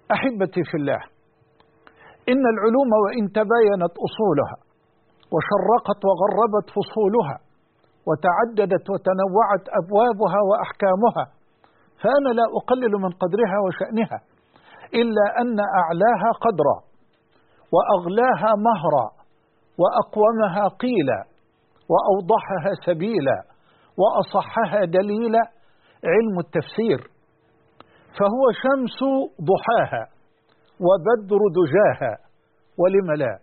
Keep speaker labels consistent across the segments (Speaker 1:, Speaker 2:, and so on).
Speaker 1: أحبتي في الله، إن العلوم وإن تباينت أصولها وشرقت وغربت فصولها وتعددت وتنوعت أبوابها وأحكامها، فأنا لا أقلل من قدرها وشأنها، إلا أن أعلاها قدرا وأغلاها مهرا وأقومها قيلا وأوضحها سبيلا وأصحها دليلا علم التفسير، فهو شمس ضحاها وبدر دجاها، ولم لا؟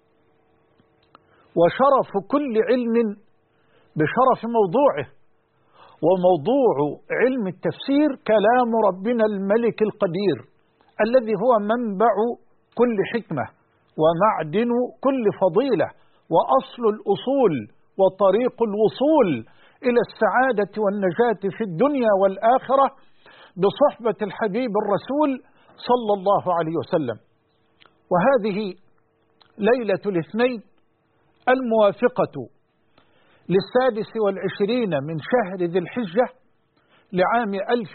Speaker 1: وشرف كل علم بشرف موضوعه، وموضوع علم التفسير كلام ربنا الملك القدير الذي هو منبع كل حكمة ومعدن كل فضيلة وأصل الأصول وطريق الوصول إلى السعادة والنجاة في الدنيا والآخرة بصحبة الحبيب الرسول صلى الله عليه وسلم. وهذه ليلة الاثنين الموافقة ل26 من شهر ذي الحجة لعام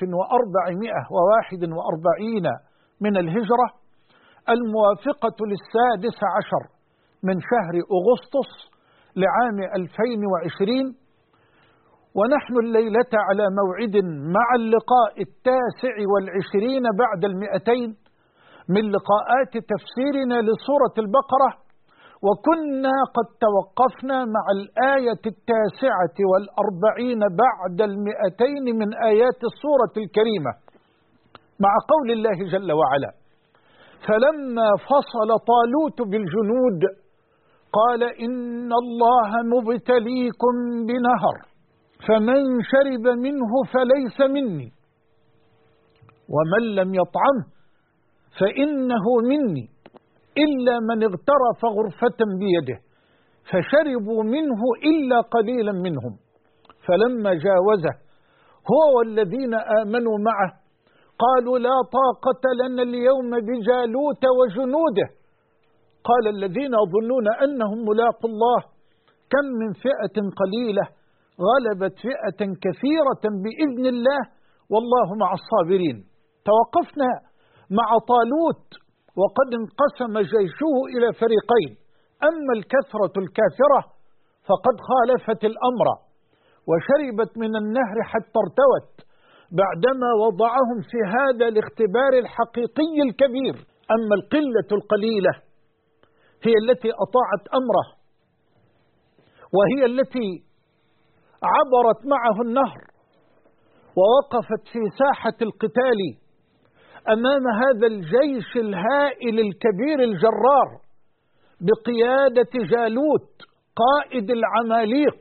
Speaker 1: 1441 من الهجرة، الموافقة ل16 من شهر أغسطس لعام 2020، ونحن الليلة على موعد مع اللقاء 29 بعد 200 من لقاءات تفسيرنا لسورة البقرة، وكنا قد توقفنا مع الآية 49 بعد 200 من آيات السورة الكريمة مع قول الله جل وعلا: فلما فصل طالوت بالجنود قال إن الله مبتليكم بنهر فمن شرب منه فليس مني ومن لم يطعمه فإنه مني إلا من اغترف غرفة بيده فشربوا منه إلا قليلا منهم فلما جاوزه هو والذين آمنوا معه قالوا لا طاقة لنا اليوم بجالوت وجنوده قال الذين يظنون أنهم ملاقوا الله كم من فئة قليلة غلبت فئة كثيرة بإذن الله والله مع الصابرين. توقفنا مع طالوت وقد انقسم جيشه إلى فريقين، أما الكثرة الكافرة فقد خالفت الأمر وشربت من النهر حتى ارتوت بعدما وضعهم في هذا الاختبار الحقيقي الكبير، أما القلة القليلة هي التي أطاعت أمره، وهي التي عبرت معه النهر ووقفت في ساحة القتال أمام هذا الجيش الهائل الكبير الجرار بقيادة جالوت قائد العماليق.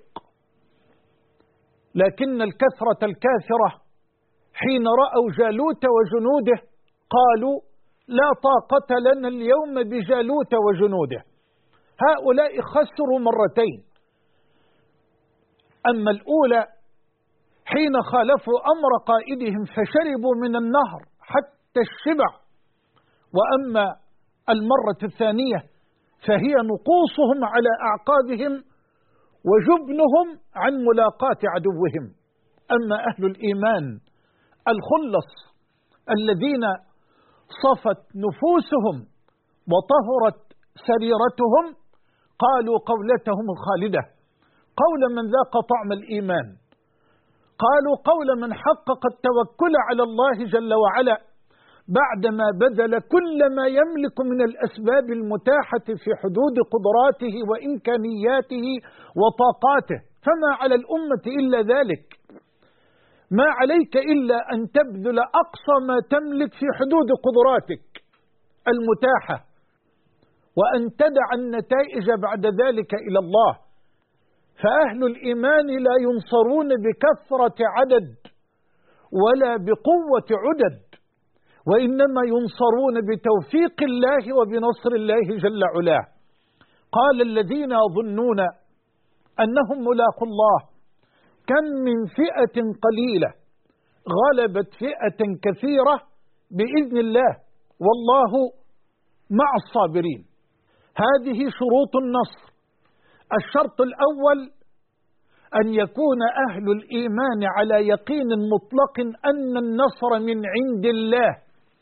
Speaker 1: لكن الكثرة الكافرة حين رأوا جالوت وجنوده قالوا لا طاقة لنا اليوم بجالوت وجنوده. هؤلاء خسروا مرتين، أما الأولى حين خالفوا أمر قائدهم فشربوا من النهر حتى الشبع، وأما المرة الثانية فهي نقوصهم على أعقابهم وجبنهم عن ملاقاة عدوهم. أما أهل الإيمان الخلص الذين صفت نفوسهم وطهرت سريرتهم قالوا قولتهم الخالدة، قول من ذاق طعم الإيمان، قالوا قول من حقق التوكل على الله جل وعلا بعدما بذل كل ما يملك من الأسباب المتاحة في حدود قدراته وإمكانياته وطاقاته، فما على الأمة إلا ذلك، ما عليك إلا أن تبذل أقصى ما تملك في حدود قدراتك المتاحة وأن تدع النتائج بعد ذلك إلى الله. فأهل الإيمان لا ينصرون بكثرة عدد ولا بقوة عدد، وإنما ينصرون بتوفيق الله وبنصر الله جل علاه. قال الذين يظنون أنهم ملاقوا الله كم من فئة قليلة غلبت فئة كثيرة بإذن الله والله مع الصابرين. هذه شروط النصر. الشرط الأول أن يكون أهل الإيمان على يقين مطلق أن النصر من عند الله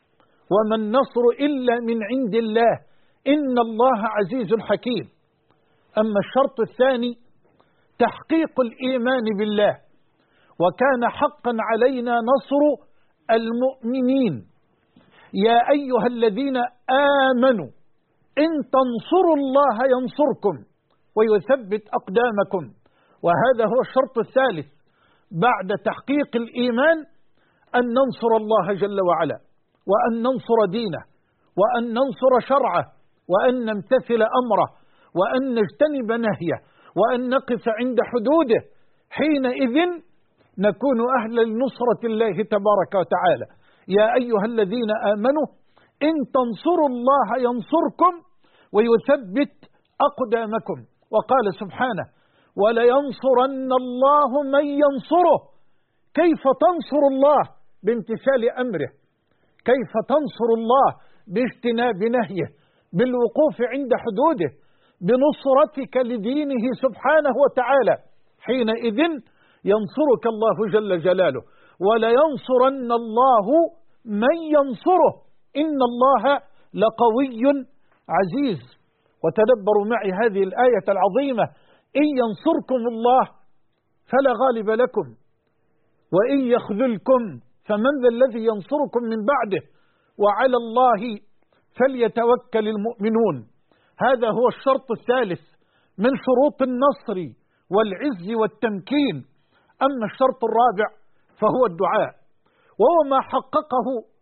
Speaker 1: وما النصر إلا من عند الله إن الله عزيز حكيم. أما الشرط الثاني تحقيق الإيمان بالله، وكان حقا علينا نصر المؤمنين. يا أيها الذين آمنوا إن تنصروا الله ينصركم ويثبت أقدامكم. وهذا هو الشرط الثالث بعد تحقيق الإيمان، أن ننصر الله جل وعلا، وأن ننصر دينه، وأن ننصر شرعه، وأن نمتثل أمره، وأن نجتنب نهيه، وأن نقف عند حدوده. حينئذ نكون أهلا لنصرة الله تبارك وتعالى. يا أيها الذين آمنوا إن تنصروا الله ينصركم ويثبت أقدامكم. وقال سبحانه ولينصرن الله من ينصره. كيف تنصر الله؟ بامتثال أمره. كيف تنصر الله؟ باجتناب نهيه، بالوقوف عند حدوده، بنصرتك لدينه سبحانه وتعالى. حينئذ ينصرك الله جل جلاله. ولينصرن الله من ينصره إن الله لقوي عزيز. وتدبروا معي هذه الآية العظيمة: إن ينصركم الله فلا غالب لكم، وإن يخذلكم فمن ذا الذي ينصركم من بعده، وعلى الله فليتوكل المؤمنون. هذا هو الشرط الثالث من شروط النصر والعز والتمكين. أما الشرط الرابع فهو الدعاء، وهو ما حققه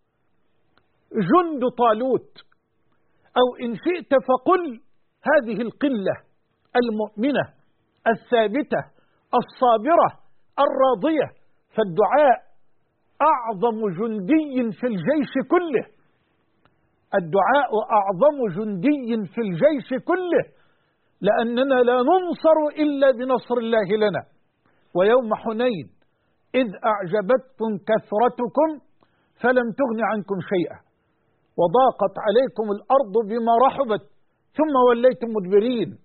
Speaker 1: جند طالوت، أو إن شئت فقل هذه القلة المؤمنة الثابتة الصابرة الراضية. فالدعاء أعظم جندي في الجيش كله. الدعاء أعظم جندي في الجيش كله، لأننا لا ننصر إلا بنصر الله لنا. ويوم حنين إذ أعجبتكم كثرتكم فلم تغن عنكم شيئا وضاقت عليكم الأرض بما رحبت ثم وليتم مدبرين.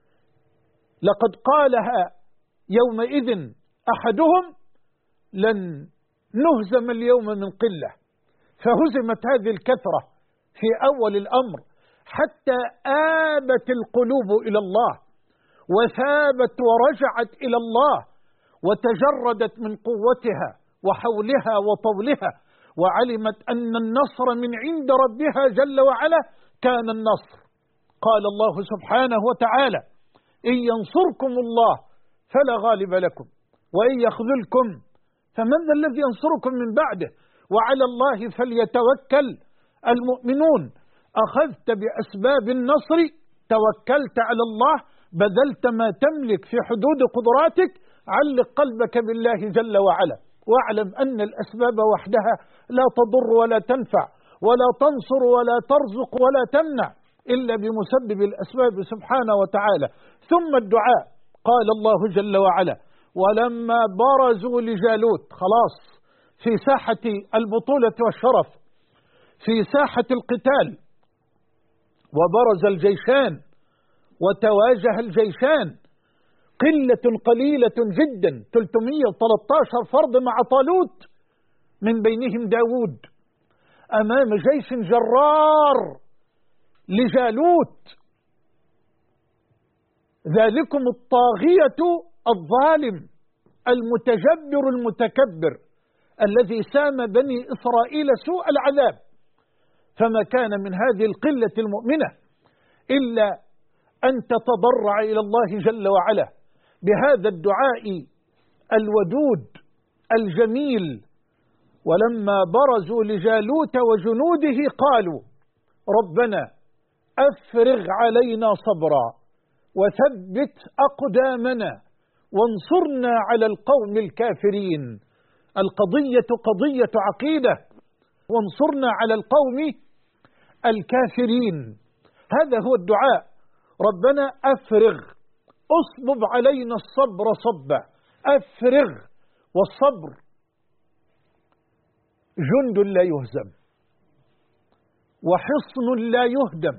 Speaker 1: لقد قالها يومئذ أحدهم لن نهزم اليوم من قلة. فهزمت هذه الكثرة في أول الأمر حتى آبت القلوب إلى الله، وثابت ورجعت إلى الله، وتجردت من قوتها وحولها وطولها، وعلمت أن النصر من عند ربها جل وعلا كان النصر. قال الله سبحانه وتعالى: إن ينصركم الله فلا غالب لكم، وإن يخذلكم فمن ذا الذي ينصركم من بعده، وعلى الله فليتوكل المؤمنون. أخذت بأسباب النصر، توكلت على الله، بذلت ما تملك في حدود قدراتك، علق قلبك بالله جل وعلا، واعلم أن الأسباب وحدها لا تضر ولا تنفع ولا تنصر ولا ترزق ولا تمنع إلا بمسبب الأسباب سبحانه وتعالى. ثم الدعاء. قال الله جل وعلا: ولما برزوا لجالوت، خلاص في ساحة البطولة والشرف، في ساحة القتال، وبرز الجيشان وتواجه الجيشان، قلة قليلة جدا 313 فرد مع طالوت، من بينهم داود، أمام جيش جرار لجالوت، ذلكم الطاغية الظالم المتجبر المتكبر الذي سام بني إسرائيل سوء العذاب. فما كان من هذه القلة المؤمنة إلا أن تتضرع إلى الله جل وعلا بهذا الدعاء الودود الجميل. ولما برزوا لجالوت وجنوده قالوا: ربنا أفرغ علينا صبرا وثبت أقدامنا وانصرنا على القوم الكافرين. القضية قضية عقيدة، وانصرنا على القوم الكافرين. هذا هو الدعاء. ربنا أفرغ، أصبب علينا الصبر صبا، أفرغ. والصبر جند لا يهزم، وحصن لا يهدم،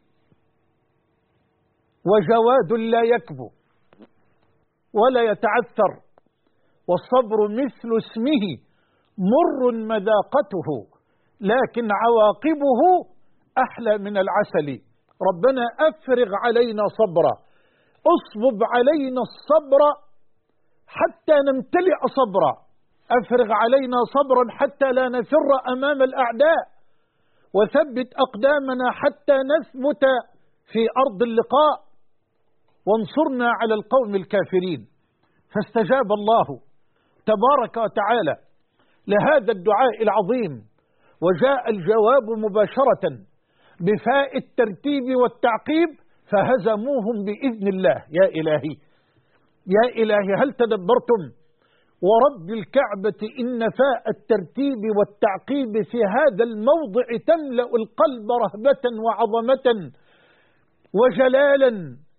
Speaker 1: وجواد لا يكبو ولا يتعثر. والصبر مثل اسمه مر مذاقته لكن عواقبه أحلى من العسل. ربنا أفرغ علينا صبرا، أصبب علينا الصبر حتى نمتلئ صبرا، أفرغ علينا صبرا حتى لا نفر أمام الأعداء، وثبت أقدامنا حتى نثبت في أرض اللقاء، وانصرنا على القوم الكافرين. فاستجاب الله تبارك وتعالى لهذا الدعاء العظيم، وجاء الجواب مباشرة بفاء الترتيب والتعقيب: فهزموهم بإذن الله. يا إلهي يا إلهي، هل تدبرتم؟ ورب الكعبة إن فاء الترتيب والتعقيب في هذا الموضع تملأ القلب رهبة وعظمة وجلالا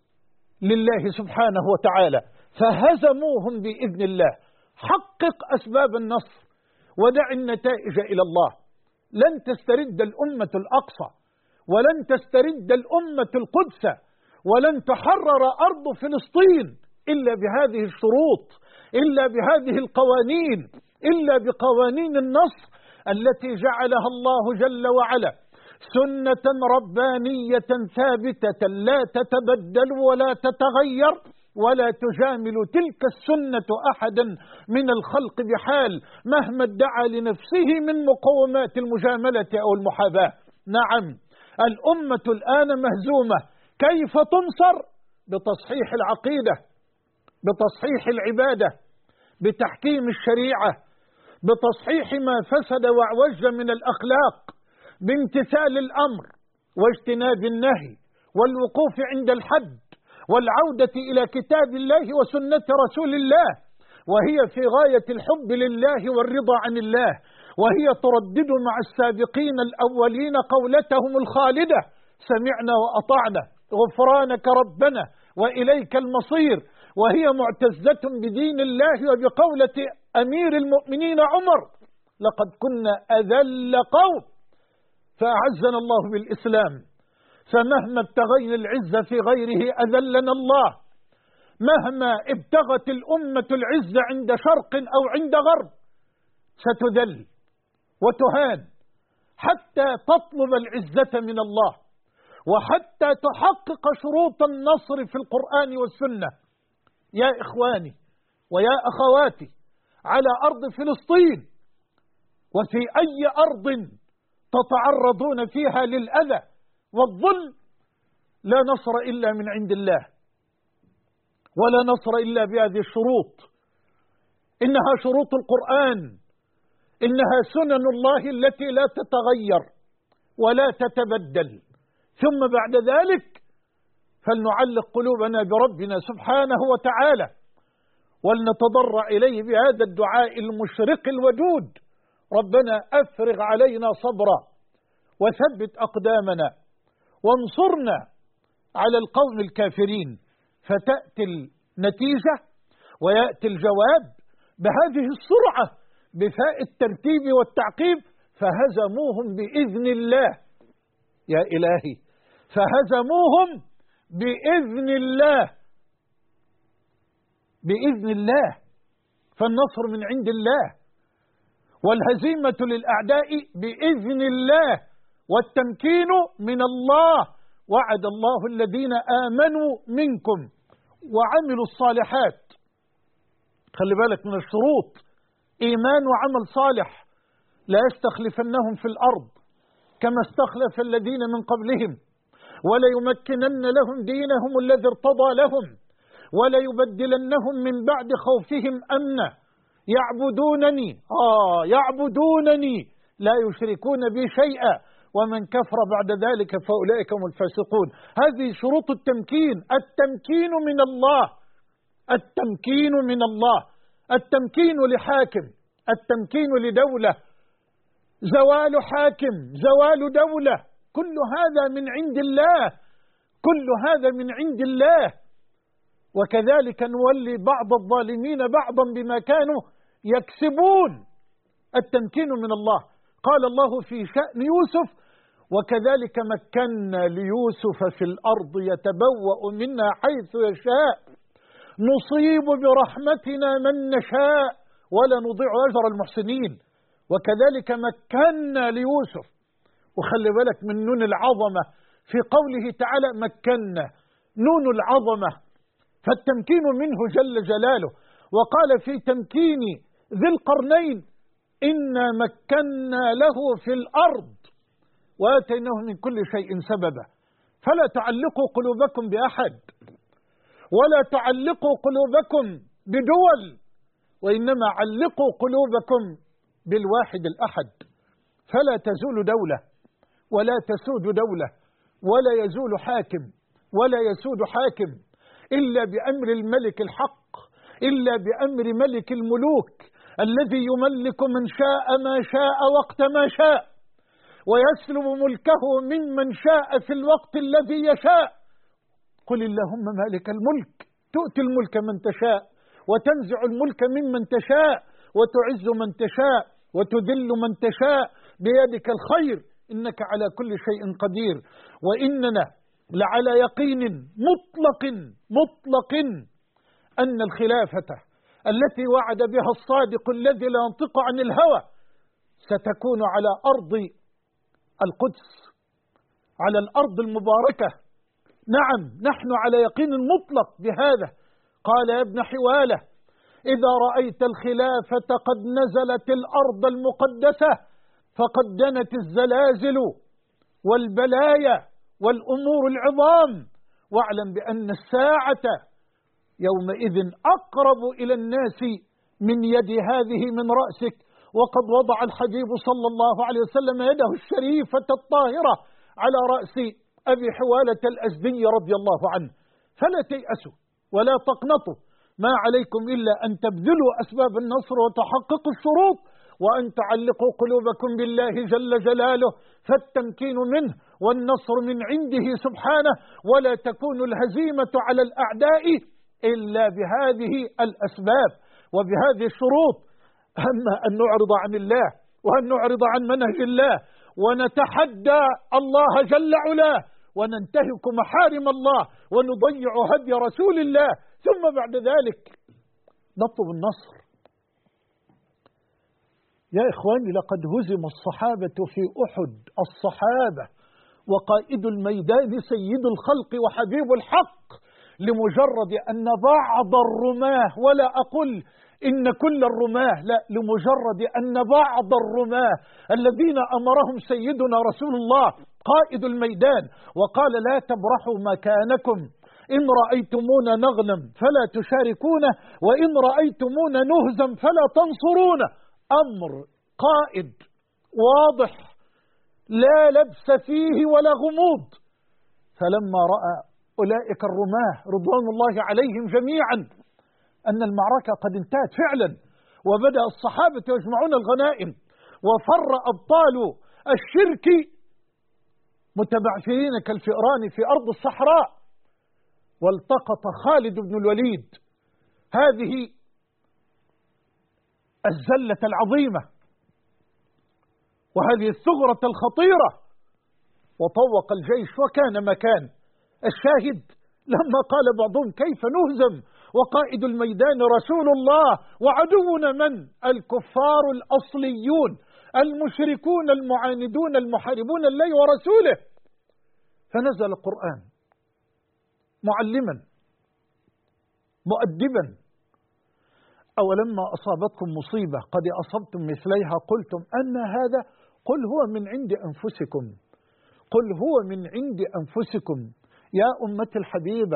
Speaker 1: لله سبحانه وتعالى. فهزموهم بإذن الله. حقق أسباب النصر ودع النتائج إلى الله. لن تسترد الأمة الأقصى، ولن تسترد الأمة القدس، ولن تحرر أرض فلسطين إلا بهذه الشروط، إلا بهذه القوانين، إلا بقوانين النصر التي جعلها الله جل وعلا سنة ربانية ثابتة لا تتبدل ولا تتغير، ولا تجامل تلك السنة أحدا من الخلق بحال مهما ادعى لنفسه من مقومات المجاملة أو المحاباة. نعم، الأمة الآن مهزومة. كيف تنصر؟ بتصحيح العقيدة، بتصحيح العبادة، بتحكيم الشريعة، بتصحيح ما فسد وعوج من الأخلاق، بامتثال الأمر واجتناب النهي، والوقوف عند الحد، والعودة إلى كتاب الله وسنة رسول الله، وهي في غاية الحب لله والرضا عن الله، وهي تردد مع السابقين الأولين قولتهم الخالدة: سمعنا وأطعنا غفرانك ربنا وإليك المصير. وهي معتزة بدين الله وبقولة أمير المؤمنين عمر: لقد كنا أذل قوم فأعزنا الله بالإسلام، فمهما ابتغينا العزة في غيره أذلنا الله. مهما ابتغت الأمة العزة عند شرق أو عند غرب ستذل وتهان حتى تطلب العزة من الله، وحتى تحقق شروط النصر في القرآن والسنة. يا إخواني ويا أخواتي، على أرض فلسطين وفي أي أرض تتعرضون فيها للأذى والظلم، لا نصر إلا من عند الله، ولا نصر إلا بهذه الشروط. إنها شروط القرآن، إنها سنن الله التي لا تتغير ولا تتبدل. ثم بعد ذلك فلنعلق قلوبنا بربنا سبحانه وتعالى، ولنتضرع إليه بهذا الدعاء المشرق الودود: ربنا أفرغ علينا صبرا وثبت أقدامنا وانصرنا على القوم الكافرين. فتأتي النتيجة ويأتي الجواب بهذه السرعة بفاء الترتيب والتعقيب: فهزموهم بإذن الله. يا إلهي، فهزموهم بإذن الله، بإذن الله. فالنصر من عند الله، والهزيمة للأعداء بإذن الله، والتمكين من الله. وعد الله الذين آمنوا منكم وعملوا الصالحات. خلي بالك من الشروط: إيمان وعمل صالح. لا يستخلفنهم في الأرض كما استخلف الذين من قبلهم، وليمكنن لهم دينهم الذي ارتضى لهم، وليبدلنهم من بعد خوفهم أمنا يعبدونني لا يشركون بي شيئا، ومن كفر بعد ذلك فأولئك هم الفاسقون. هذه شروط التمكين. التمكين من الله، التمكين من الله، التمكين لحاكم، التمكين لدولة، زوال حاكم، زوال دولة، كل هذا من عند الله، كل هذا من عند الله. وكذلك نولي بعض الظالمين بعضا بما كانوا يكسبون. التمكين من الله. قال الله في شأن يوسف: وكذلك مكنا ليوسف في الأرض يتبوأ منها حيث يشاء نصيب برحمتنا من نشاء ولا نضيع أجر المحسنين. وكذلك مكنا ليوسف. وخلي بالك من نون العظمة في قوله تعالى مكنا، نون العظمة، فالتمكين منه جل جلاله. وقال في تمكين ذي القرنين إنا مكنا له في الأرض وآتيناه من كل شيء سببا. فلا تعلقوا قلوبكم بأحد، ولا تعلقوا قلوبكم بدول، وإنما علقوا قلوبكم بالواحد الأحد. فلا تزول دولة ولا تسود دولة ولا يزول حاكم ولا يسود حاكم إلا بأمر الملك الحق، إلا بأمر ملك الملوك الذي يملك من شاء ما شاء وقت ما شاء، ويسلب ملكه ممن شاء في الوقت الذي يشاء. قل اللهم مالك الملك تؤتي الملك من تشاء وتنزع الملك ممن تشاء وتعز من تشاء وتذل من تشاء بيدك الخير إنك على كل شيء قدير. وإننا لعلى يقين مطلق أن الخلافة التي وعد بها الصادق الذي لا ينطق عن الهوى ستكون على أرض القدس، على الأرض المباركة. نعم، نحن على يقين مطلق بهذا. قال يا ابن حوالة إذا رأيت الخلافة قد نزلت الأرض المقدسة فقد دنت الزلازل والبلايا والأمور العظام، واعلم بأن الساعة يومئذ أقرب إلى الناس من يد هذه من رأسك. وقد وضع الحبيب صلى الله عليه وسلم يده الشريفة الطاهرة على رأس أبي حوالة الأزدي رضي الله عنه. فلا تيأسوا ولا تقنطوا، ما عليكم إلا أن تبذلوا أسباب النصر وتحققوا الشروط، وأن تعلقوا قلوبكم بالله جل جلاله، فالتمكين منه والنصر من عنده سبحانه، ولا تكون الهزيمة على الأعداء إلا بهذه الأسباب وبهذه الشروط. أما أن نعرض عن الله وأن نعرض عن منهج الله ونتحدى الله جل علاه وننتهك محارم الله ونضيع هدي رسول الله، ثم بعد ذلك نطلب النصر. يا إخواني لقد هزم الصحابة في أحد، الصحابة وقائد الميدان سيد الخلق وحبيب الحق، لمجرد أن بعض الرماة، ولا أقول إن كل الرماة، لا، لمجرد أن بعض الرماة الذين أمرهم سيدنا رسول الله قائد الميدان وقال لا تبرحوا مكانكم، إن رأيتمونا نغنم فلا تشاركونا، وإن رأيتمونا نهزم فلا تنصرونا. أمر قائد واضح لا لبس فيه ولا غموض. فلما رأى أولئك الرماة رضوان الله عليهم جميعا أن المعركة قد انتهت فعلا، وبدأ الصحابة يجمعون الغنائم، وفر أبطال الشرك متبعثرين كالفئران في أرض الصحراء، والتقط خالد بن الوليد هذه الزلة العظيمة وهذه الثغرة الخطيرة، وطوق الجيش وكان مكان. الشاهد لما قال بعضهم كيف نهزم وقائد الميدان رسول الله وعدونا من؟ الكفار الأصليون المشركون المعاندون المحاربون الله ورسوله. فنزل القرآن معلما مؤدبا: أولما أصابتكم مصيبة قد أصبتم مثليها قلتم أن هذا، قل هو من عند أنفسكم، قل هو من عند أنفسكم. يا أمتي الحبيبة،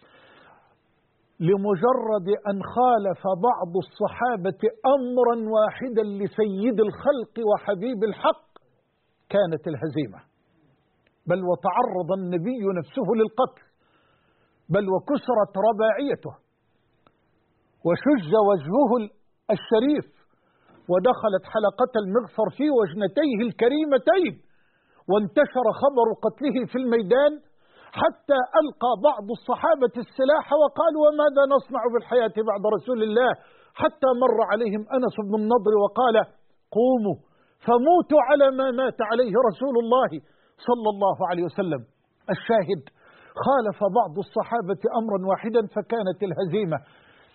Speaker 1: لمجرد أن خالف بعض الصحابة أمرا واحدا لسيد الخلق وحبيب الحق كانت الهزيمة، بل وتعرض النبي نفسه للقتل، بل وكسرت رباعيته وشج وجهه الشريف، ودخلت حلقة المغفر في وجنتيه الكريمتين، وانتشر خبر قتله في الميدان حتى ألقى بعض الصحابة السلاح وقالوا وماذا نصنع بالحياة بعد رسول الله، حتى مر عليهم أنس بن النضر وقال قوموا فموتوا على ما مات عليه رسول الله صلى الله عليه وسلم. الشاهد خالف بعض الصحابة أمرا واحدا فكانت الهزيمة.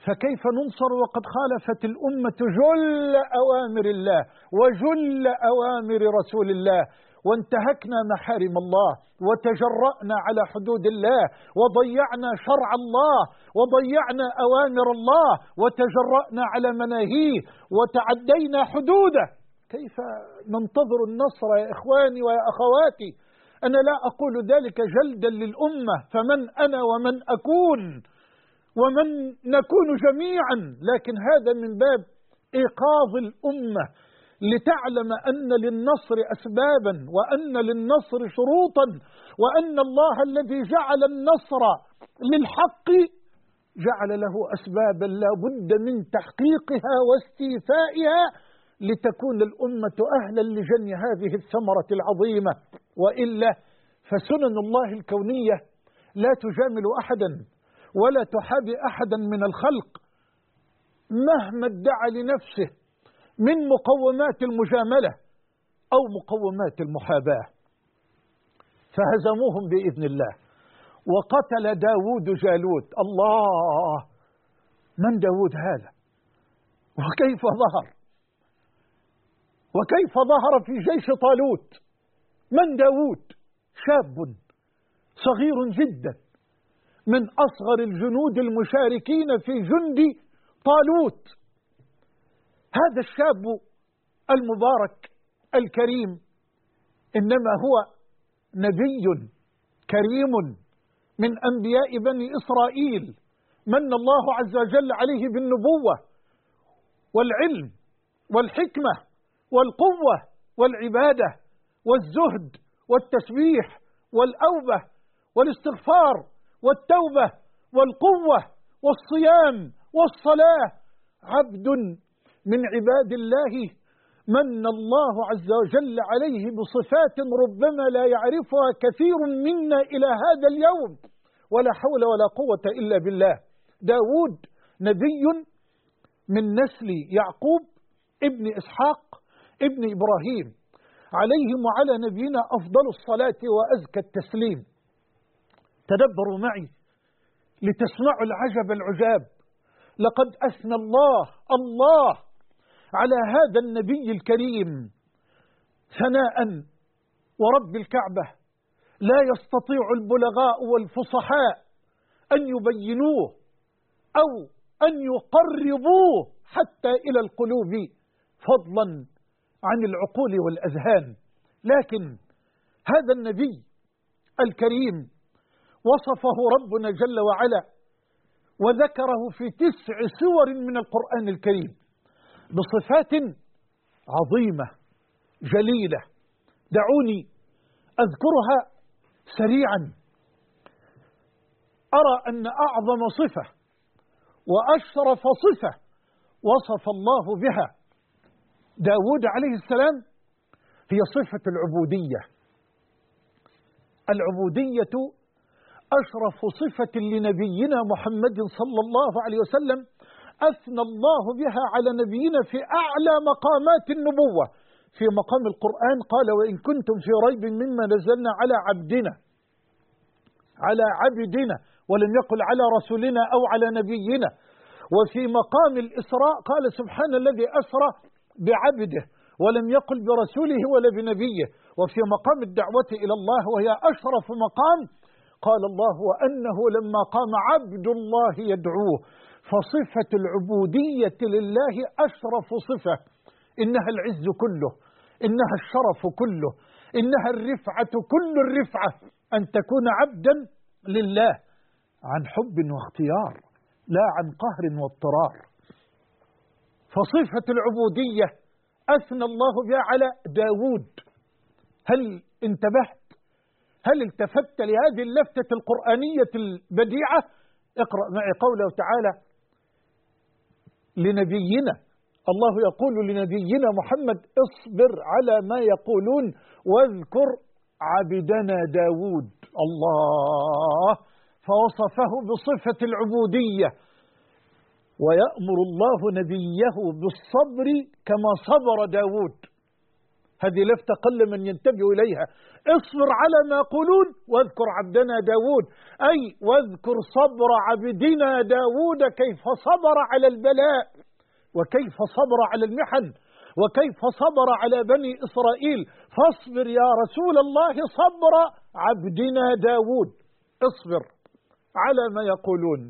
Speaker 1: فكيف ننصر وقد خالفت الأمة جل أوامر الله وجل أوامر رسول الله، وانتهكنا محارم الله، وتجرأنا على حدود الله، وضيعنا شرع الله، وضيعنا أوامر الله، وتجرأنا على مناهيه، وتعدينا حدوده. كيف ننتظر النصر يا إخواني ويا أخواتي؟ أنا لا أقول ذلك جلدا للأمة، فمن أنا ومن أكون ومن نكون جميعا، لكن هذا من باب إيقاظ الأمة لتعلم أن للنصر أسبابا، وأن للنصر شروطا، وأن الله الذي جعل النصر للحق جعل له أسبابا لا بد من تحقيقها واستيفائها لتكون الأمة أهلا لجني هذه الثمرة العظيمة. وإلا فسنن الله الكونية لا تجامل أحدا ولا تحابي أحدا من الخلق مهما ادعى لنفسه من مقومات المجاملة أو مقومات المحاباة. فهزموهم بإذن الله، وقتل داود جالوت. الله، من داود هذا؟ وكيف ظهر؟ وكيف ظهر في جيش طالوت؟ من داود؟ شاب صغير جدا من أصغر الجنود المشاركين في جند طالوت. هذا الشاب المبارك الكريم إنما هو نبي كريم من أنبياء بني إسرائيل، من الله عز وجل عليه بالنبوة والعلم والحكمة والقوة والعبادة والزهد والتسبيح والأوبة والاستغفار والتوبة والقوة والصيام والصلاة. عبد من عباد الله من الله عز وجل عليه بصفات ربما لا يعرفها كثير منا إلى هذا اليوم، ولا حول ولا قوة إلا بالله. داود نبي من نسل يعقوب ابن إسحاق ابن إبراهيم، عليهم وعلى نبينا أفضل الصلاة وأزكى التسليم. تدبروا معي لتسمعوا العجب العجاب. لقد أثنى الله على هذا النبي الكريم ثناء، ورب الكعبة لا يستطيع البلغاء والفصحاء أن يبينوه أو أن يقربوه حتى إلى القلوب فضلا عن العقول والأذهان. لكن هذا النبي الكريم وصفه ربنا جل وعلا وذكره في 9 سور من القرآن الكريم بصفات عظيمة جليلة. دعوني أذكرها سريعا. أرى أن أعظم صفة وأشرف صفة وصف الله بها داود عليه السلام هي صفة العبودية. العبودية أشرف صفة لنبينا محمد صلى الله عليه وسلم، أثنى الله بها على نبينا في أعلى مقامات النبوة. في مقام القرآن قال: وإن كنتم في ريب مما نزلنا على عبدنا، ولم يقل على رسولنا أو على نبينا. وفي مقام الإسراء قال: سبحان الذي أسرى بعبده، ولم يقل برسوله ولا بنبيه. وفي مقام الدعوة إلى الله وهي أشرف مقام قال الله: وأنه لما قام عبد الله يدعوه. فصفة العبودية لله أشرف صفة، إنها العز كله، إنها الشرف كله، إنها الرفعة كل الرفعة، أن تكون عبدا لله عن حب واختيار لا عن قهر واضطرار. فصفة العبودية أثنى الله بها على داود. هل انتبهت؟ هل التفت لهذه اللفتة القرآنية البديعة؟ اقرأ معي قوله تعالى لنبينا. الله يقول لنبينا محمد: اصبر على ما يقولون واذكر عبدنا داود. الله، فوصفه بصفة العبودية. ويأمر الله نبيه بالصبر كما صبر داود. هذه لفتة قل من ينتبه إليها. اصبر على ما يقولون واذكر عبدنا داود، أي واذكر صبر عبدنا داود كيف صبر على البلاء، وكيف صبر على المحن، وكيف صبر على بني إسرائيل. فاصبر يا رسول الله صبر عبدنا داود، اصبر على ما يقولون.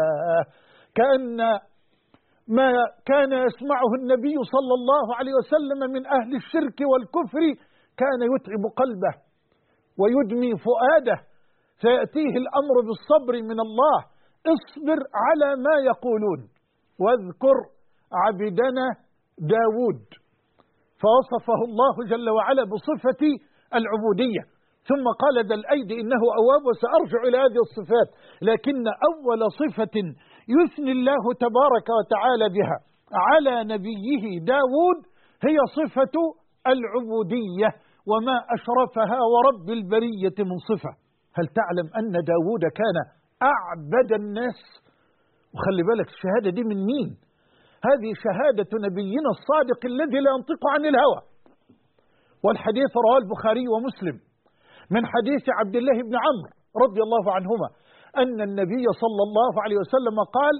Speaker 1: كأن ما كان يسمعه النبي صلى الله عليه وسلم من أهل الشرك والكفر كان يتعب قلبه ويدمي فؤاده، فيأتيه الأمر بالصبر من الله. اصبر على ما يقولون واذكر عبدنا داود. فوصفه الله جل وعلا بصفة العبودية، ثم قال ذا الأيدي إنه أواب، وسأرجع إلى هذه الصفات. لكن أول صفة يثني الله تبارك وتعالى بها على نبيه داود هي صفة العبودية، وما أشرفها ورب البرية من صفة. هل تعلم أن داود كان أعبد الناس؟ وخلي بالك الشهادة دي من مين؟ هذه شهادة نبينا الصادق الذي لا ينطق عن الهوى. والحديث رواه البخاري ومسلم من حديث عبد الله بن عمرو رضي الله عنهما أن النبي صلى الله عليه وسلم قال: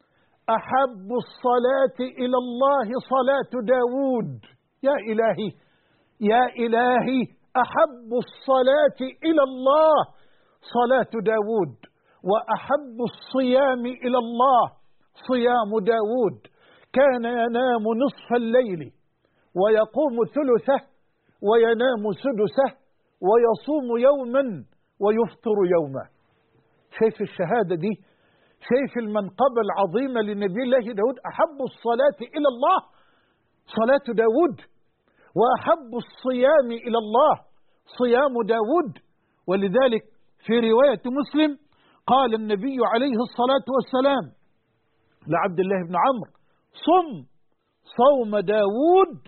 Speaker 1: أحب الصلاة إلى الله صلاة داود. يا إلهي يا إلهي، أحب الصلاة إلى الله صلاة داود، وأحب الصيام إلى الله صيام داود. كان ينام نصف الليل ويقوم ثلثه وينام سدسه ويصوم يوما ويفطر يوما. شايف الشهادة دي؟ شايف المنقبة العظيمة لنبي الله داود؟ أحب الصلاة إلى الله صلاة داود، وأحب الصيام إلى الله صيام داود. ولذلك في رواية مسلم قال النبي عليه الصلاة والسلام لعبد الله بن عمرو: صم صوم داود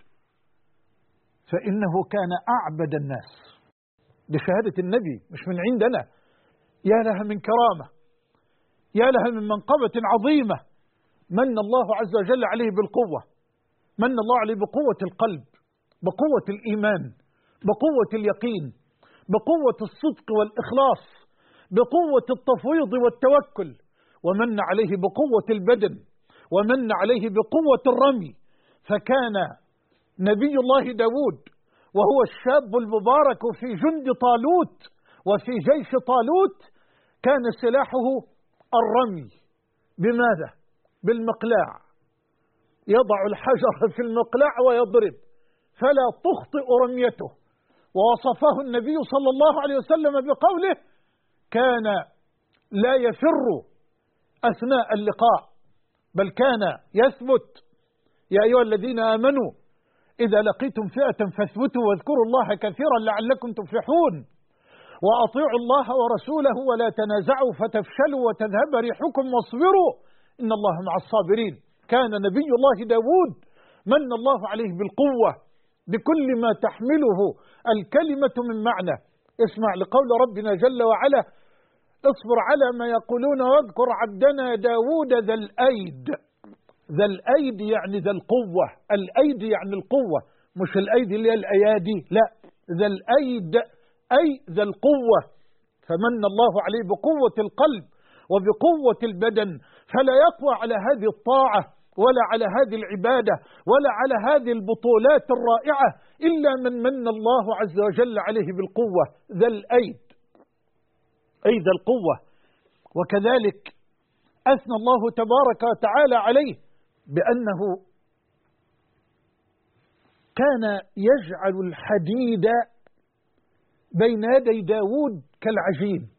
Speaker 1: فإنه كان أعبد الناس. دي شهادة النبي مش من عندنا. يا لها من كرامة، يا لها من منقبة عظيمة. من الله عز وجل عليه بالقوة، من الله عليه بقوة القلب، بقوة الإيمان، بقوة اليقين، بقوة الصدق والإخلاص، بقوة التفويض والتوكل، ومن عليه بقوة البدن، ومن عليه بقوة الرمي. فكان نبي الله داود وهو الشاب المبارك في جند طالوت وفي جيش طالوت كان سلاحه الرمي. بماذا؟ بالمقلاع. يضع الحجر في المقلاع ويضرب فلا تخطئ رميته. ووصفه النبي صلى الله عليه وسلم بقوله: كان لا يفر أثناء اللقاء بل كان يثبت. يا أيها الذين آمنوا إذا لقيتم فئة فاثبتوا واذكروا الله كثيرا لعلكم تفلحون، وأطيعوا الله ورسوله ولا تنازعوا فتفشلوا وتذهب ريحكم واصبروا إن الله مع الصابرين. كان نبي الله داود من الله عليه بالقوة بكل ما تحمله الكلمة من معنى. اسمع لقول ربنا جل وعلا: اصبر على ما يقولون واذكر عبدنا داود ذا الأيد. ذا الأيد يعني ذا القوة. الأيد يعني القوة، مش الأيدي اللي هي الأيادي، لا، ذا الأيد أي ذا القوة. فمن الله عليه بقوة القلب وبقوة البدن، فلا يقوى على هذه الطاعة ولا على هذه العبادة ولا على هذه البطولات الرائعة إلا من الله عز وجل عليه بالقوة. ذا الأيد أي ذا القوة. وكذلك أثنى الله تبارك وتعالى عليه بأنه كان يجعل الحديد بين يدي داود كالعجين.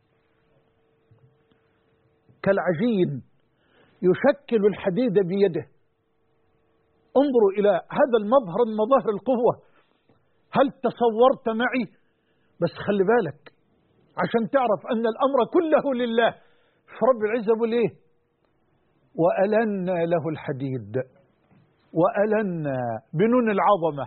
Speaker 1: كالعجين يشكل الحديد بيده. انظروا إلى هذا المظهر من مظاهر القوة. هل تصورت معي؟ بس خلي بالك عشان تعرف أن الأمر كله لله. فرب العزة يقول إيه؟ وألنا له الحديد. وألنا بنون العظمة.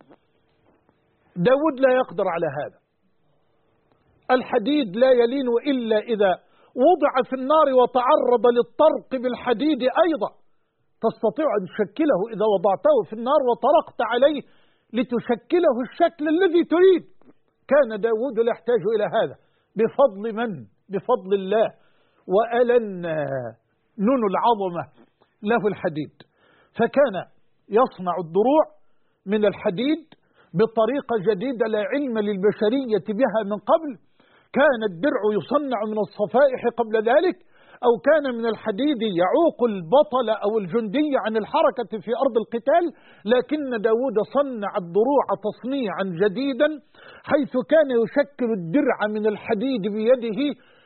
Speaker 1: داود لا يقدر على هذا. الحديد لا يلين إلا إذا وضع في النار وتعرض للطرق بالحديد أيضا. تستطيع أن تشكله إذا وضعته في النار وطرقت عليه لتشكله الشكل الذي تريد. كان داود لا يحتاج إلى هذا. بفضل من؟ بفضل الله. وألنا نون العظمة له الحديد، فكان يصنع الدروع من الحديد بطريقة جديدة لا علم للبشرية بها من قبل. كان الدرع يصنع من الصفائح قبل ذلك، أو كان من الحديد يعوق البطل أو الجندي عن الحركة في أرض القتال. لكن داود صنع الدروع تصنيعا جديدا، حيث كان يشكل الدرع من الحديد بيده،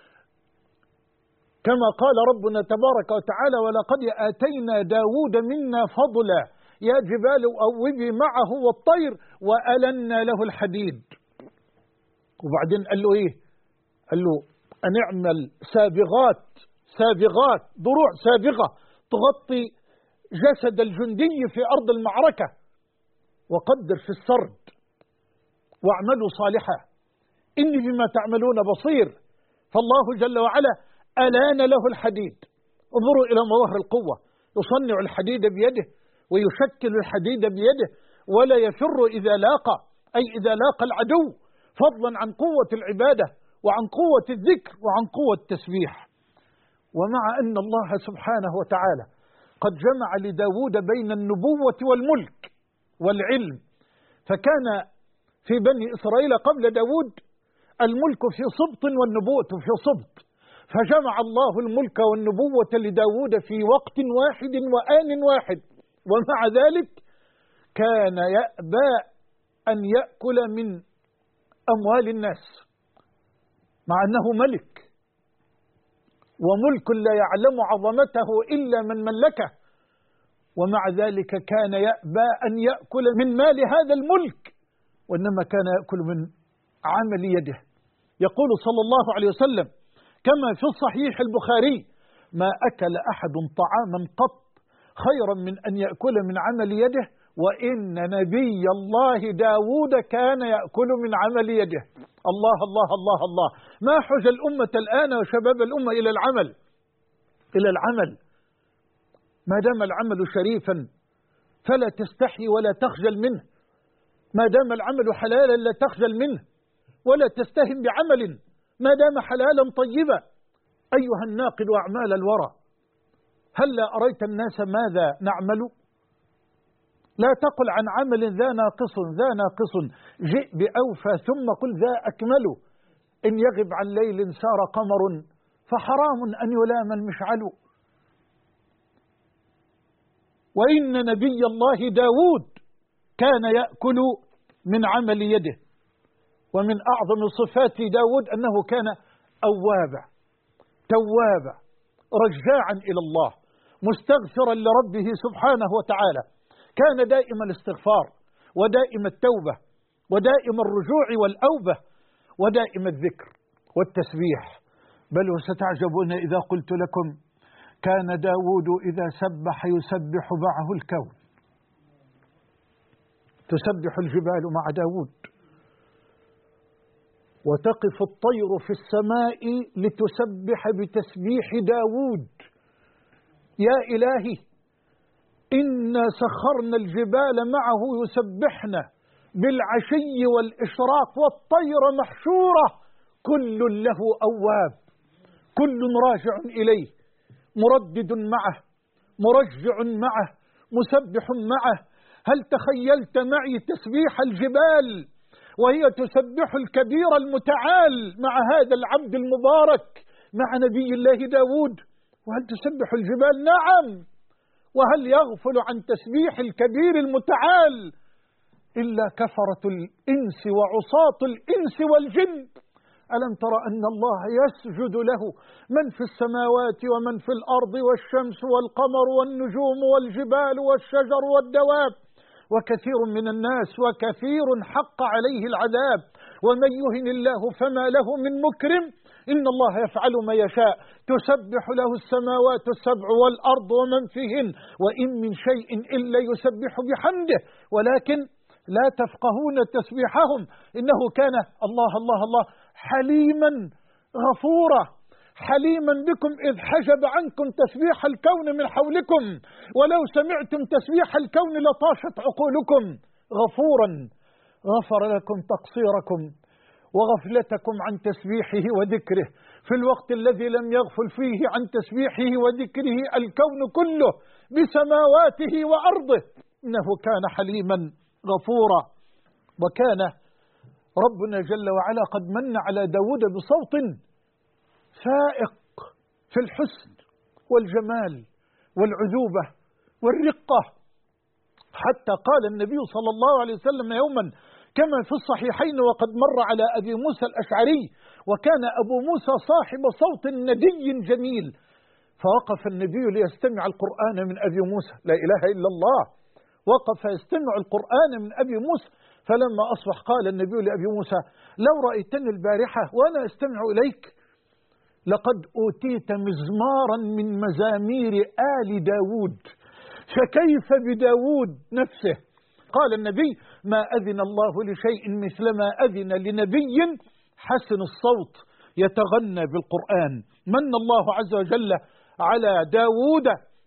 Speaker 1: كما قال ربنا تبارك وتعالى: ولقد آتينا داود منا فضلا يا جبال أوبي معه والطير وألنا له الحديد. وبعدين قال له إيه؟ قال له أن اعمل سابغات دروع سابغة تغطي جسد الجندي في أرض المعركة، وقدر في السرد واعملوا صالحا إني بما تعملون بصير. فالله جل وعلا ألان له الحديد. انظروا إلى مظاهر القوة، يصنع الحديد بيده ويشكل الحديد بيده، ولا يفر إذا لاقى، أي إذا لاقى العدو، فضلا عن قوة العبادة وعن قوة الذكر وعن قوة التسبيح. ومع أن الله سبحانه وتعالى قد جمع لداود بين النبوة والملك والعلم، فكان في بني إسرائيل قبل داود الملك في سبط والنبوة في سبط، فجمع الله الملك والنبوة لداود في وقت واحد وآن واحد. ومع ذلك كان يأبى أن يأكل من أموال الناس، مع أنه ملك، وملك لا يعلم عظمته إلا من ملكه، ومع ذلك كان يأبى أن يأكل من مال هذا الملك، وإنما كان يأكل من عمل يده. يقول صلى الله عليه وسلم كما في الصحيح البخاري: ما أكل أحد طعاما قط خيرا من أن يأكل من عمل يده، وإن نبي الله داود كان يأكل من عمل يده. الله الله الله الله. ما حج الأمة الآن وشباب الأمة إلى العمل ما دام العمل شريفا فلا تستحي ولا تخجل منه، ما دام العمل حلالا لا تخجل منه ولا تستهن بعمل ما دام حلالا طيبا. أيها الناقل أعمال الورى، هلا أريت الناس ماذا نعمل؟ لا تقل عن عمل ذا ناقص جئ بأوفى ثم قل ذا أكمل. إن يغب عن ليل سار قمر فحرام أن يلام المشعل. وإن نبي الله داود كان يأكل من عمل يده. ومن أعظم صفات داود أنه كان أوابا توابا رجاعا إلى الله مستغفرا لربه سبحانه وتعالى. كان دائم الاستغفار ودائم التوبة ودائم الرجوع والأوبة ودائم الذكر والتسبيح. بل وستعجبون إذا قلت لكم كان داود إذا سبح يسبح معه الكون، تسبح الجبال مع داود، وتقف الطير في السماء لتسبح بتسبيح داود. يا إلهي إنا سخرنا الجبال معه يسبحن بالعشي والإشراق والطير محشورة كل له أواب، كل راجع إليه، مردد معه، مرجع معه، مسبح معه. هل تخيلت معي تسبيح الجبال وهي تسبح الكبير المتعال مع هذا العبد المبارك مع نبي الله داود؟ وهل تسبح الجبال؟ نعم. وهل يغفل عن تسبيح الكبير المتعال إلا كفرة الإنس وعصاة الإنس والجن؟ ألم تر أن الله يسجد له من في السماوات ومن في الأرض والشمس والقمر والنجوم والجبال والشجر والدواب وكثير من الناس وكثير حق عليه العذاب ومن يهن الله فما له من مكرم إن الله يفعل ما يشاء تسبح له السماوات السبع والأرض ومن فيهن وإن من شيء إلا يسبح بحمده ولكن لا تفقهون تسبيحهم إنه كان الله الله الله حليما غفورا حليما بكم إذ حجب عنكم تسبيح الكون من حولكم ولو سمعتم تسبيح الكون لطاشت عقولكم. غفورا غفر لكم تقصيركم وغفلتكم عن تسبيحه وذكره في الوقت الذي لم يغفل فيه عن تسبيحه وذكره الكون كله بسماواته وأرضه، إنه كان حليما غفورا. وكان ربنا جل وعلا قد من على داود بصوت فائق في الحسن والجمال والعذوبة والرقة، حتى قال النبي صلى الله عليه وسلم يوما كما في الصحيحين وقد مر على أبي موسى الأشعري، وكان أبو موسى صاحب صوت ندي جميل، فوقف النبي ليستمع القرآن من أبي موسى، لا إله إلا الله، وقف يستمع القرآن من أبي موسى، فلما أصبح قال النبي لأبي موسى: لو رأيتني البارحة وأنا أستمع إليك لقد أوتيت مزمارا من مزامير آل داود، فكيف بداود نفسه؟ قال النبي: ما أذن الله لشيء مثلما أذن لنبي حسن الصوت يتغنى بالقرآن. من الله عز وجل على داود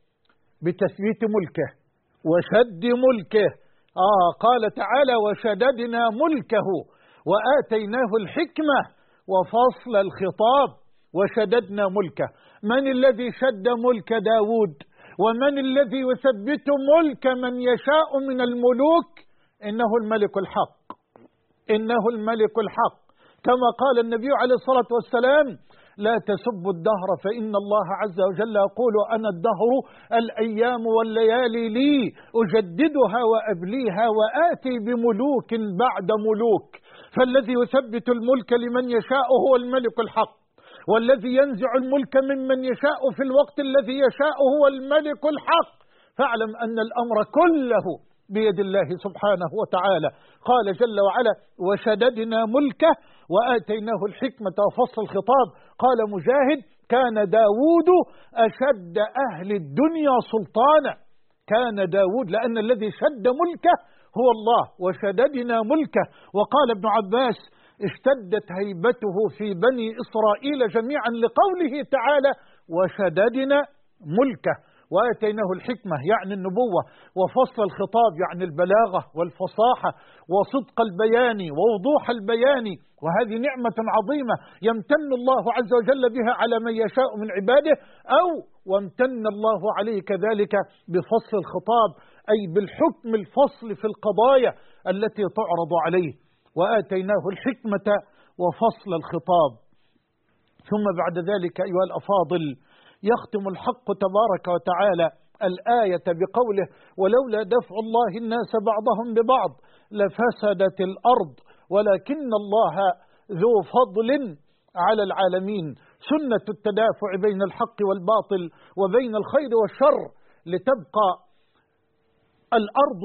Speaker 1: بتثبيت ملكه وشد ملكه. قال تعالى: وشددنا ملكه وآتيناه الحكمة وفصل الخطاب وشددنا ملكه. من الذي شد ملك داود؟ ومن الذي يثبت ملك من يشاء من الملوك؟ إنه الملك الحق، إنه الملك الحق، كما قال النبي عليه الصلاة والسلام: لا تسبوا الدهر فإن الله عز وجل يقول: أنا الدهر الأيام والليالي لي أجددها وأبليها وآتي بملوك بعد ملوك. فالذي يثبت الملك لمن يشاء هو الملك الحق، والذي ينزع الملك ممن يشاء في الوقت الذي يشاء هو الملك الحق. فاعلم أن الأمر كله بيد الله سبحانه وتعالى. قال جل وعلا: وشددنا ملكه وآتيناه الحكمة وفصل الخطاب. قال مجاهد: كان داود أشد أهل الدنيا سلطانا. كان داود لأن الذي شد ملكه هو الله، وشددنا ملكه. وقال ابن عباس: اشتدت هيبته في بني إسرائيل جميعا لقوله تعالى: وشددنا ملكه. وآتيناه الحكمة يعني النبوة، وفصل الخطاب يعني البلاغة والفصاحة وصدق البيان ووضوح البيان. وهذه نعمة عظيمة يمتن الله عز وجل بها على من يشاء من عباده، أو وامتن الله عليه كذلك بفصل الخطاب، أي بالحكم الفصل في القضايا التي تعرض عليه. وآتيناه الحكمة وفصل الخطاب. ثم بعد ذلك أيها الأفاضل يختم الحق تبارك وتعالى الآية بقوله: ولولا دفع الله الناس بعضهم ببعض لفسدت الأرض ولكن الله ذو فضل على العالمين. سنة التدافع بين الحق والباطل وبين الخير والشر لتبقى الأرض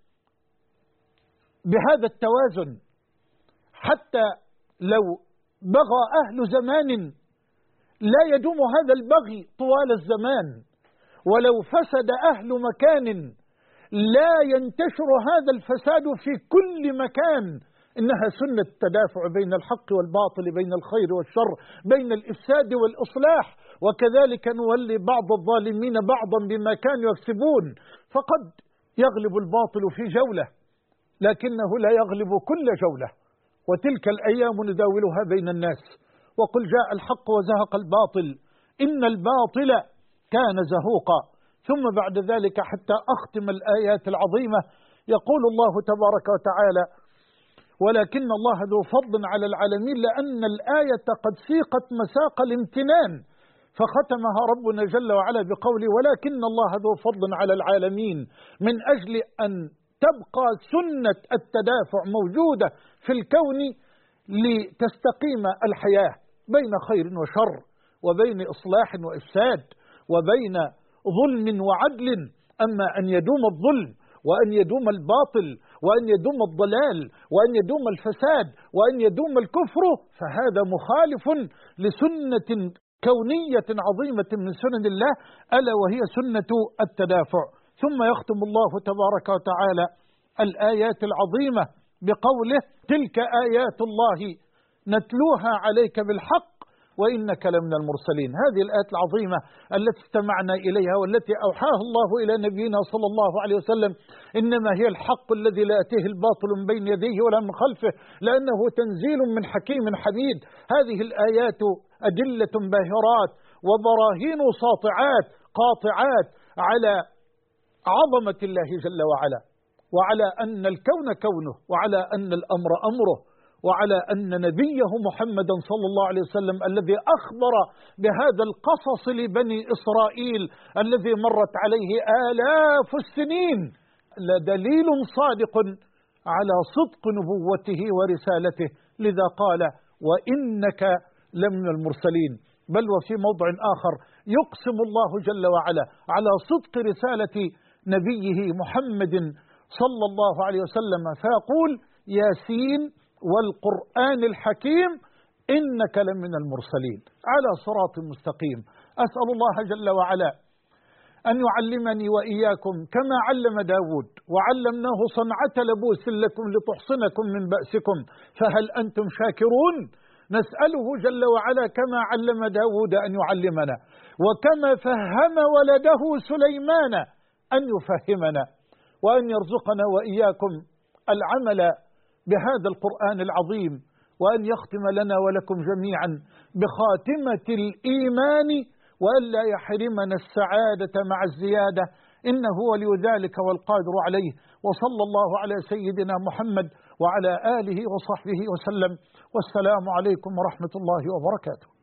Speaker 1: بهذا التوازن، حتى لو بغى أهل زمان لا يدوم هذا البغي طوال الزمان، ولو فسد أهل مكان لا ينتشر هذا الفساد في كل مكان. إنها سنة التدافع بين الحق والباطل، بين الخير والشر، بين الإفساد والإصلاح. وكذلك نولي بعض الظالمين بعضا بما كانوا يكسبون، فقد يغلب الباطل في جولة لكنه لا يغلب كل جولة، وتلك الأيام نداولها بين الناس. وقل جاء الحق وزهق الباطل إن الباطل كان زهوقا. ثم بعد ذلك حتى أختم الآيات العظيمة يقول الله تبارك وتعالى: ولكن الله ذو فضل على العالمين، لأن الآية قد سيقت مساق الامتنان، فختمها ربنا جل وعلا بقوله: ولكن الله ذو فضل على العالمين، من أجل أن تبقى سنة التدافع موجودة في الكون لتستقيم الحياة بين خير وشر، وبين إصلاح وإفساد، وبين ظلم وعدل. أما أن يدوم الظلم وأن يدوم الباطل وأن يدوم الضلال وأن يدوم الفساد وأن يدوم الكفر، فهذا مخالف لسنة كونية عظيمة من سنن الله، ألا وهي سنة التدافع. ثم يختم الله تبارك وتعالى الآيات العظيمة بقوله: تلك آيات الله نتلوها عليك بالحق وإنك لمن المرسلين. هذه الآيات العظيمة التي استمعنا إليها والتي أوحاها الله إلى نبينا صلى الله عليه وسلم إنما هي الحق الذي لا يأتيه الباطل من بين يديه ولا من خلفه لأنه تنزيل من حكيم حميد. هذه الآيات أدلة باهرات وبراهين ساطعات قاطعات على عظمة الله جل وعلا، وعلى أن الكون كونه، وعلى أن الأمر أمره، وعلى أن نبيه محمدا صلى الله عليه وسلم الذي أخبر بهذا القصص لبني إسرائيل الذي مرت عليه آلاف السنين لدليل صادق على صدق نبوته ورسالته. لذا قال وإنك لمن المرسلين. بل وفي موضع آخر يقسم الله جل وعلا على صدق رسالة نبيه محمد صلى الله عليه وسلم فيقول ياسين والقرآن الحكيم إنك لمن المرسلين على صراط مستقيم. أسأل الله جل وعلا أن يعلمني وإياكم كما علم داود وعلمناه صنعة لبوس لكم لتحصنكم من بأسكم فهل أنتم شاكرون؟ نسأله جل وعلا كما علم داود أن يعلمنا، وكما فهم ولده سليمان أن يفهمنا، وأن يرزقنا وإياكم العمل بهذا القرآن العظيم، وأن يختم لنا ولكم جميعا بخاتمة الإيمان، وأن لا يحرمنا السعادة مع الزيادة، إنه ولي ذلك والقادر عليه. وصلى الله على سيدنا محمد وعلى آله وصحبه وسلم، والسلام عليكم ورحمة الله وبركاته.